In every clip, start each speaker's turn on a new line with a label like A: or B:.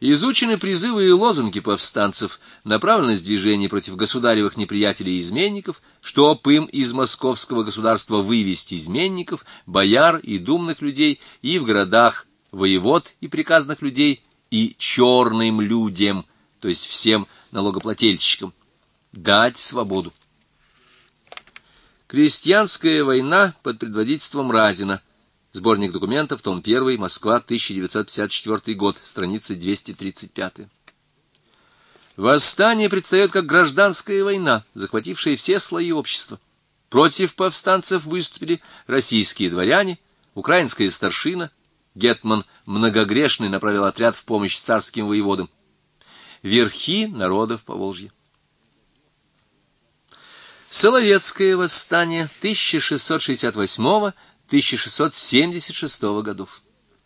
A: Изучены призывы и лозунги повстанцев, направленность движений против государевых неприятелей и изменников, чтоб им из московского государства вывести изменников, бояр и думных людей, и в городах воевод и приказных людей, и черным людям, то есть всем налогоплательщикам, дать свободу. Крестьянская война под предводительством Разина. Сборник документов, том 1, Москва, 1954 год, страница 235. Восстание предстает как гражданская война, захватившая все слои общества. Против повстанцев выступили российские дворяне, украинская старшина, гетман Многогрешный направил отряд в помощь царским воеводам. Верхи народов Поволжья. Соловецкое восстание 1668-1676 годов.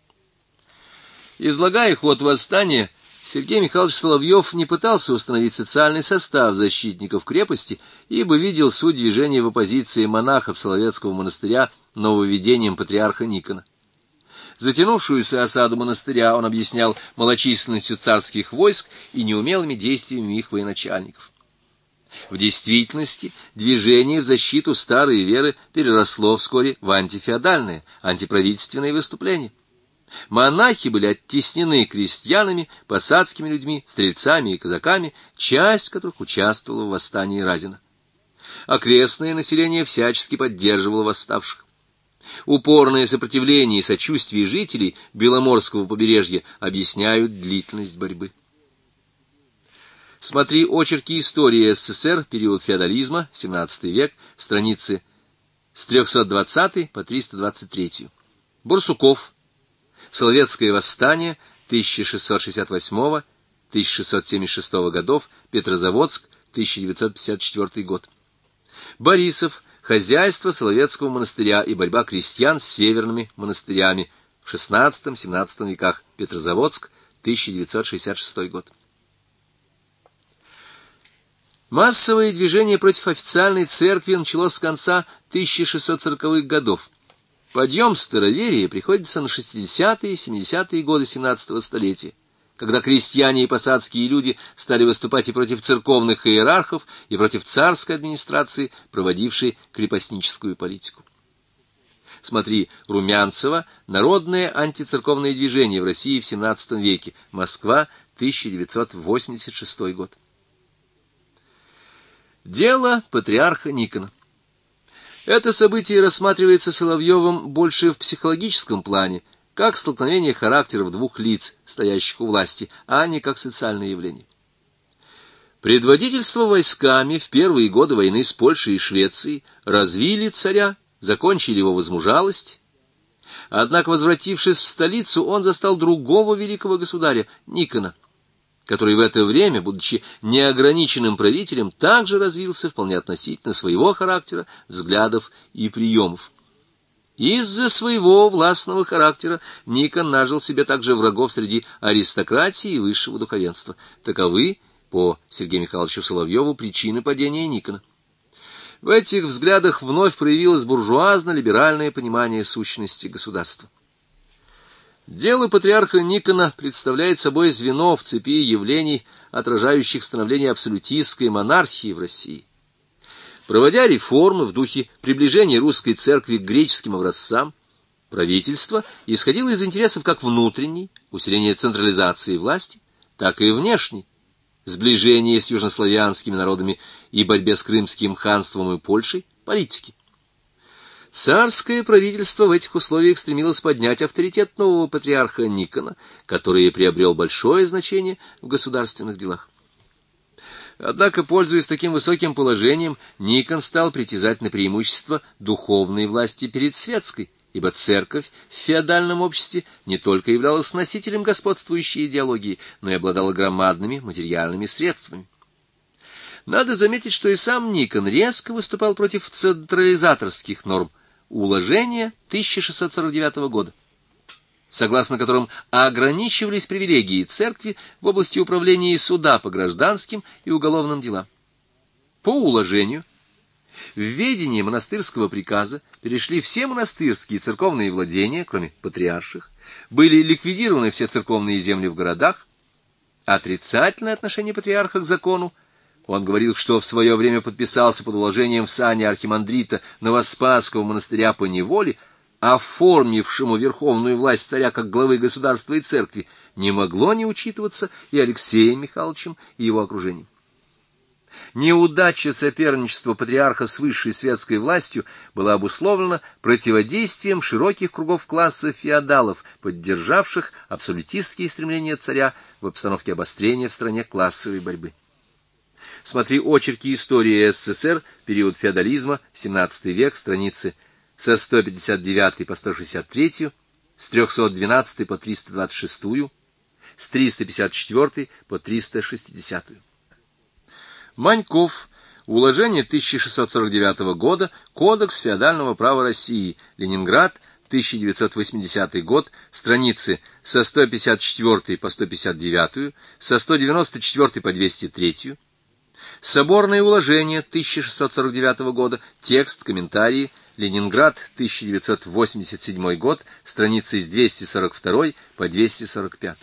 A: Излагая ход восстания, Сергей Михайлович Соловьев не пытался установить социальный состав защитников крепости, ибо видел суть движения в оппозиции монахов Соловецкого монастыря нововведением патриарха Никона. Затянувшуюся осаду монастыря он объяснял малочисленностью царских войск и неумелыми действиями их военачальников. В действительности движение в защиту старой веры переросло вскоре в антифеодальное, антиправительственное выступление. Монахи были оттеснены крестьянами, посадскими людьми, стрельцами и казаками, часть которых участвовала в восстании Разина. Окрестное население всячески поддерживало восставших. Упорное сопротивление и сочувствие жителей Беломорского побережья объясняют длительность борьбы. Смотри очерки истории СССР, период феодализма, 17 век, страницы с 320 по 323. Барсуков. Соловецкое восстание 1668-1676 годов, Петрозаводск, 1954 год. Борисов. Хозяйство Соловецкого монастыря и борьба крестьян с северными монастырями в XVI-XVII веках, Петрозаводск, 1966 год. Массовое движение против официальной церкви началось с конца 1640-х годов. Подъем староверия приходится на 60-е и 70-е годы XVII столетия, когда крестьяне и посадские люди стали выступать и против церковных иерархов, и против царской администрации, проводившей крепостническую политику. Смотри Румянцева «Народное антицерковное движение в России в XVII веке. Москва, 1986 год». Дело патриарха Никона. Это событие рассматривается Соловьевым больше в психологическом плане, как столкновение характеров двух лиц, стоящих у власти, а не как социальное явление. Предводительство войсками в первые годы войны с Польшей и Швецией развили царя, закончили его возмужалость. Однако, возвратившись в столицу, он застал другого великого государя, Никона, который в это время, будучи неограниченным правителем, также развился вполне относительно своего характера, взглядов и приемов. Из-за своего властного характера Никон нажил себе также врагов среди аристократии и высшего духовенства. Таковы, по Сергею Михайловичу Соловьеву, причины падения Никона. В этих взглядах вновь проявилось буржуазно-либеральное понимание сущности государства. Дело патриарха Никона представляет собой звено в цепи явлений, отражающих становление абсолютистской монархии в России. Проводя реформы в духе приближения русской церкви к греческим образцам, правительство исходило из интересов как внутренней, усиления централизации власти, так и внешней, сближения с южнославянскими народами и борьбе с Крымским ханством и Польшей, политики. Царское правительство в этих условиях стремилось поднять авторитет нового патриарха Никона, который приобрел большое значение в государственных делах. Однако, пользуясь таким высоким положением, Никон стал притязать на преимущество духовной власти перед светской, ибо церковь в феодальном обществе не только являлась носителем господствующей идеологии, но и обладала громадными материальными средствами. Надо заметить, что и сам Никон резко выступал против централизаторских норм уложения 1649 года, согласно которым ограничивались привилегии церкви в области управления и суда по гражданским и уголовным делам. По уложению в ведение монастырского приказа перешли все монастырские церковные владения, кроме патриарших, были ликвидированы все церковные земли в городах, отрицательное отношение патриарха к закону. Он говорил, что в свое время подписался под уложением в сане архимандрита Новоспасского монастыря по неволе, оформившему верховную власть царя как главы государства и церкви, не могло не учитываться и Алексеем Михайловичем, и его окружением. Неудача соперничества патриарха с высшей светской властью была обусловлена противодействием широких кругов класса феодалов, поддержавших абсолютистские стремления царя в обстановке обострения в стране классовой борьбы. Смотри очерки истории СССР, период феодализма, 17 век, страницы со 159 по 163, с 312 по 326, с 354 по 360. Маньков. Уложение 1649 года. Кодекс феодального права России. Ленинград. 1980 год. Страницы со 154 по 159, со 194 по 203. Соборное уложение 1649 года. Текст, комментарии. Ленинград. 1987 год. Страницы с 242 по 245.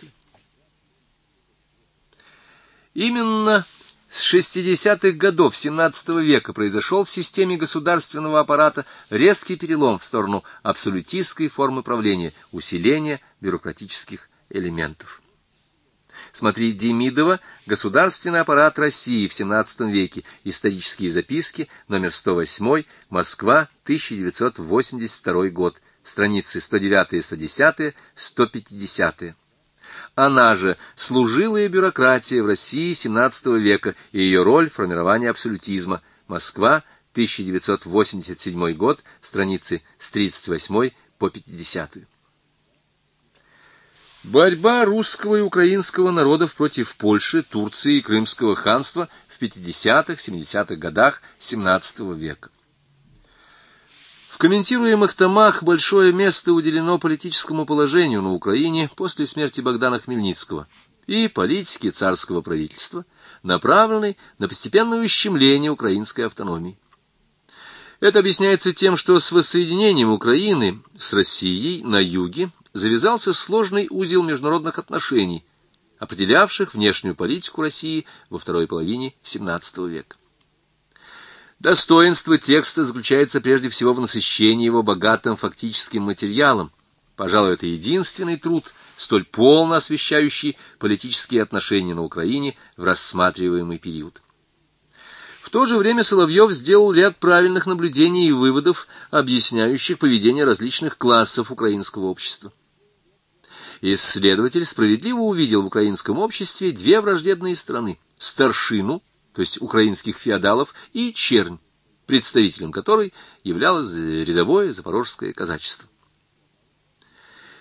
A: Именно с 60-х годов XVII века произошел в системе государственного аппарата резкий перелом в сторону абсолютистской формы правления, усиления бюрократических элементов. Смотри Демидова «Государственный аппарат России в XVII веке. Исторические записки», номер 108, Москва, 1982 год, страницы 109, 110, 150. Она же «Служилая бюрократия в России XVII века и ее роль в формировании абсолютизма». Москва, 1987 год, страницы с 38 по 50. Борьба русского и украинского народов против Польши, Турции и Крымского ханства в 50-70-х годах XVII века. В комментируемых томах большое место уделено политическому положению на Украине после смерти Богдана Хмельницкого и политике царского правительства, направленной на постепенное ущемление украинской автономии. Это объясняется тем, что с воссоединением Украины с Россией на юге завязался сложный узел международных отношений, определявших внешнюю политику России во второй половине XVII века. Достоинство текста заключается прежде всего в насыщении его богатым фактическим материалом. Пожалуй, это единственный труд, столь полно освещающий политические отношения на Украине в рассматриваемый период. В то же время Соловьев сделал ряд правильных наблюдений и выводов, объясняющих поведение различных классов украинского общества. Исследователь справедливо увидел в украинском обществе две враждебные стороны – старшину, то есть украинских феодалов, и чернь, представителем которой являлось рядовое запорожское казачество.